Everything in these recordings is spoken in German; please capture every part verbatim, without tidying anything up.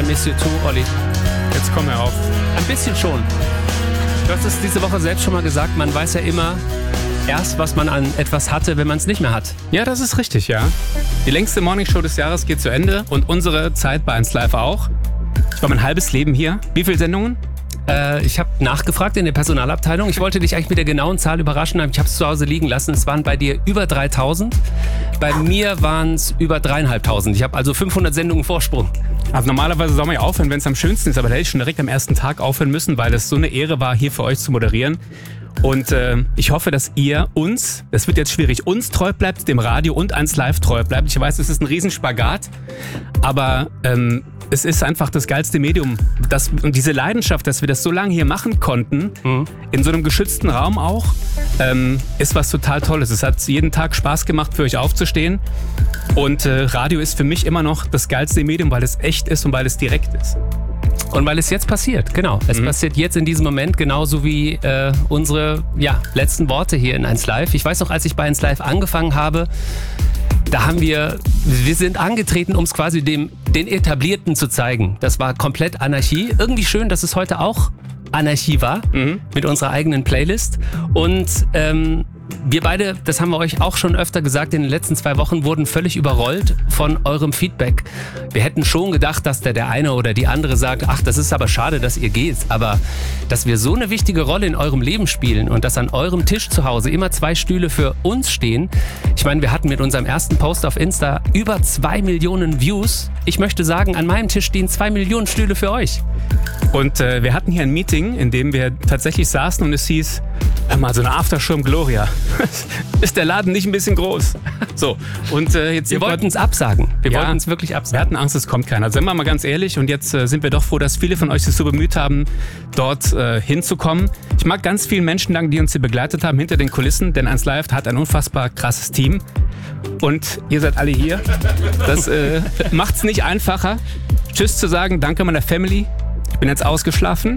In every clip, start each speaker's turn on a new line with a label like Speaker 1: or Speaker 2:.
Speaker 1: I miss you too, Olli.
Speaker 2: Jetzt komm mir auf.
Speaker 1: Ein bisschen schon. Du hast es diese Woche selbst schon mal gesagt, man weiß ja immer erst, was man an etwas hatte, wenn man es nicht mehr hat.
Speaker 2: Ja, das ist richtig, ja. Die längste Morningshow des Jahres geht zu Ende und unsere Zeit bei eins Live auch. Ich war mein halbes Leben hier. Wie viele Sendungen?
Speaker 1: Äh, ich habe nachgefragt in der Personalabteilung. Ich wollte dich eigentlich mit der genauen Zahl überraschen, aber ich habe es zu Hause liegen lassen. Es waren bei dir über dreitausend. Bei mir waren es über dreieinhalbtausend. Ich habe also fünfhundert Sendungen Vorsprung.
Speaker 2: Also normalerweise soll man ja aufhören, wenn es am schönsten ist, aber da hätte ich schon direkt am ersten Tag aufhören müssen, weil es so eine Ehre war, hier für euch zu moderieren. Und äh, ich hoffe, dass ihr uns, das wird jetzt schwierig, uns treu bleibt, dem Radio und eins Live treu bleibt. Ich weiß, es ist ein Riesenspagat, aber ähm, es ist einfach das geilste Medium. Das, und diese Leidenschaft, dass wir das so lange hier machen konnten, mhm. in so einem geschützten Raum auch, ähm, ist was total Tolles. Es hat jeden Tag Spaß gemacht, für euch aufzustehen. Und äh, Radio ist für mich immer noch das geilste Medium, weil es echt ist und weil es direkt ist.
Speaker 1: Und weil es jetzt passiert, genau. Es mhm. passiert jetzt in diesem Moment, genauso wie äh, unsere ja, letzten Worte hier in eins Live. Ich weiß noch, als ich bei eins Live angefangen habe, da haben wir, wir sind angetreten, um es quasi dem, den Etablierten zu zeigen. Das war komplett Anarchie. Irgendwie schön, dass es heute auch Anarchie war, mhm. mit unserer eigenen Playlist. Und ähm, wir beide, das haben wir euch auch schon öfter gesagt, in den letzten zwei Wochen wurden völlig überrollt von eurem Feedback. Wir hätten schon gedacht, dass der, der eine oder die andere sagt, ach, das ist aber schade, dass ihr geht. Aber dass wir so eine wichtige Rolle in eurem Leben spielen und dass an eurem Tisch zu Hause immer zwei Stühle für uns stehen. Ich meine, wir hatten mit unserem ersten Post auf Insta über zwei Millionen Views. Ich möchte sagen, an meinem Tisch stehen zwei Millionen Stühle für euch.
Speaker 2: Und äh, wir hatten hier ein Meeting, in dem wir tatsächlich saßen und es hieß, hör mal, so eine Aftershow im Gloria. Ist der Laden nicht ein bisschen groß? So, und äh, jetzt
Speaker 1: wir wollten es absagen. Wir
Speaker 2: ja,
Speaker 1: wollten es wirklich absagen.
Speaker 2: Wir hatten Angst, es kommt keiner. Sind wir mal ganz ehrlich, und jetzt äh, sind wir doch froh, dass viele von euch sich so bemüht haben, dort äh, hinzukommen. Ich mag ganz vielen Menschen danken, die uns hier begleitet haben, hinter den Kulissen, denn eins Live hat ein unfassbar krasses Team. Und ihr seid alle hier. Das äh, macht es nicht einfacher. Tschüss zu sagen, danke meiner Family. Ich bin jetzt ausgeschlafen.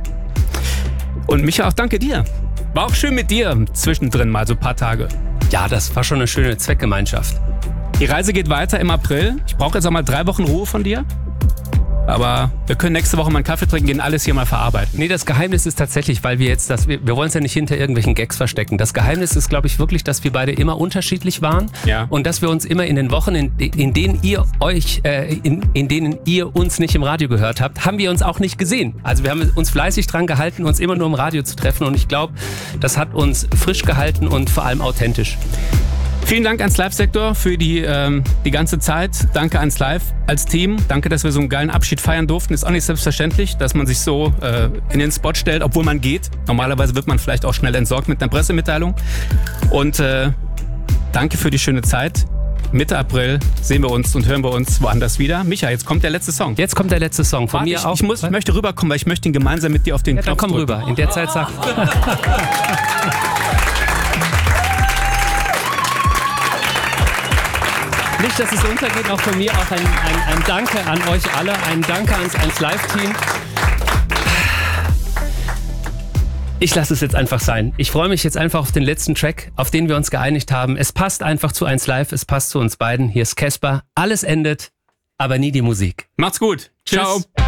Speaker 2: Und Micha, auch danke dir. War auch schön mit dir zwischendrin mal so ein paar Tage.
Speaker 1: Ja, das war schon eine schöne Zweckgemeinschaft.
Speaker 2: Die Reise geht weiter im April. Ich brauche jetzt auch mal drei Wochen Ruhe von dir. Aber wir können nächste Woche mal einen Kaffee trinken, gehen alles hier mal verarbeiten.
Speaker 1: Nee, das Geheimnis ist tatsächlich, weil wir jetzt das, wir, wir wollen es ja nicht hinter irgendwelchen Gags verstecken. Das Geheimnis ist, glaube ich, wirklich, dass wir beide immer unterschiedlich waren.
Speaker 2: Ja.
Speaker 1: Und dass wir uns immer in den Wochen, in, in denen ihr euch, äh, in, in denen ihr uns nicht im Radio gehört habt, haben wir uns auch nicht gesehen. Also wir haben uns fleißig dran gehalten, uns immer nur im Radio zu treffen. Und ich glaube, das hat uns frisch gehalten und vor allem authentisch.
Speaker 2: Vielen Dank ans Live-Sektor für die, ähm, die ganze Zeit. Danke ans Live als Team. Danke, dass wir so einen geilen Abschied feiern durften. Ist auch nicht selbstverständlich, dass man sich so äh, in den Spot stellt, obwohl man geht. Normalerweise wird man vielleicht auch schnell entsorgt mit einer Pressemitteilung. Und äh, danke für die schöne Zeit. Mitte April sehen wir uns und hören wir uns woanders wieder. Micha, jetzt kommt der letzte Song.
Speaker 1: Jetzt kommt der letzte Song. Von
Speaker 2: Warte,
Speaker 1: mir
Speaker 2: ich,
Speaker 1: auch.
Speaker 2: Ich, muss, ich möchte rüberkommen, weil ich möchte ihn gemeinsam mit dir auf den
Speaker 1: ja,
Speaker 2: Knopf
Speaker 1: dann komm
Speaker 2: drücken.
Speaker 1: rüber. In der Zeit sag... Nicht, dass es untergeht, auch von mir auch ein, ein, ein Danke an euch alle, ein Danke ans eins Live-Team. Ich lasse es jetzt einfach sein. Ich freue mich jetzt einfach auf den letzten Track, auf den wir uns geeinigt haben. Es passt einfach zu eins Live, es passt zu uns beiden. Hier ist Casper. Alles endet, aber nie die Musik.
Speaker 2: Macht's gut.
Speaker 1: Tschüss.
Speaker 2: Ciao.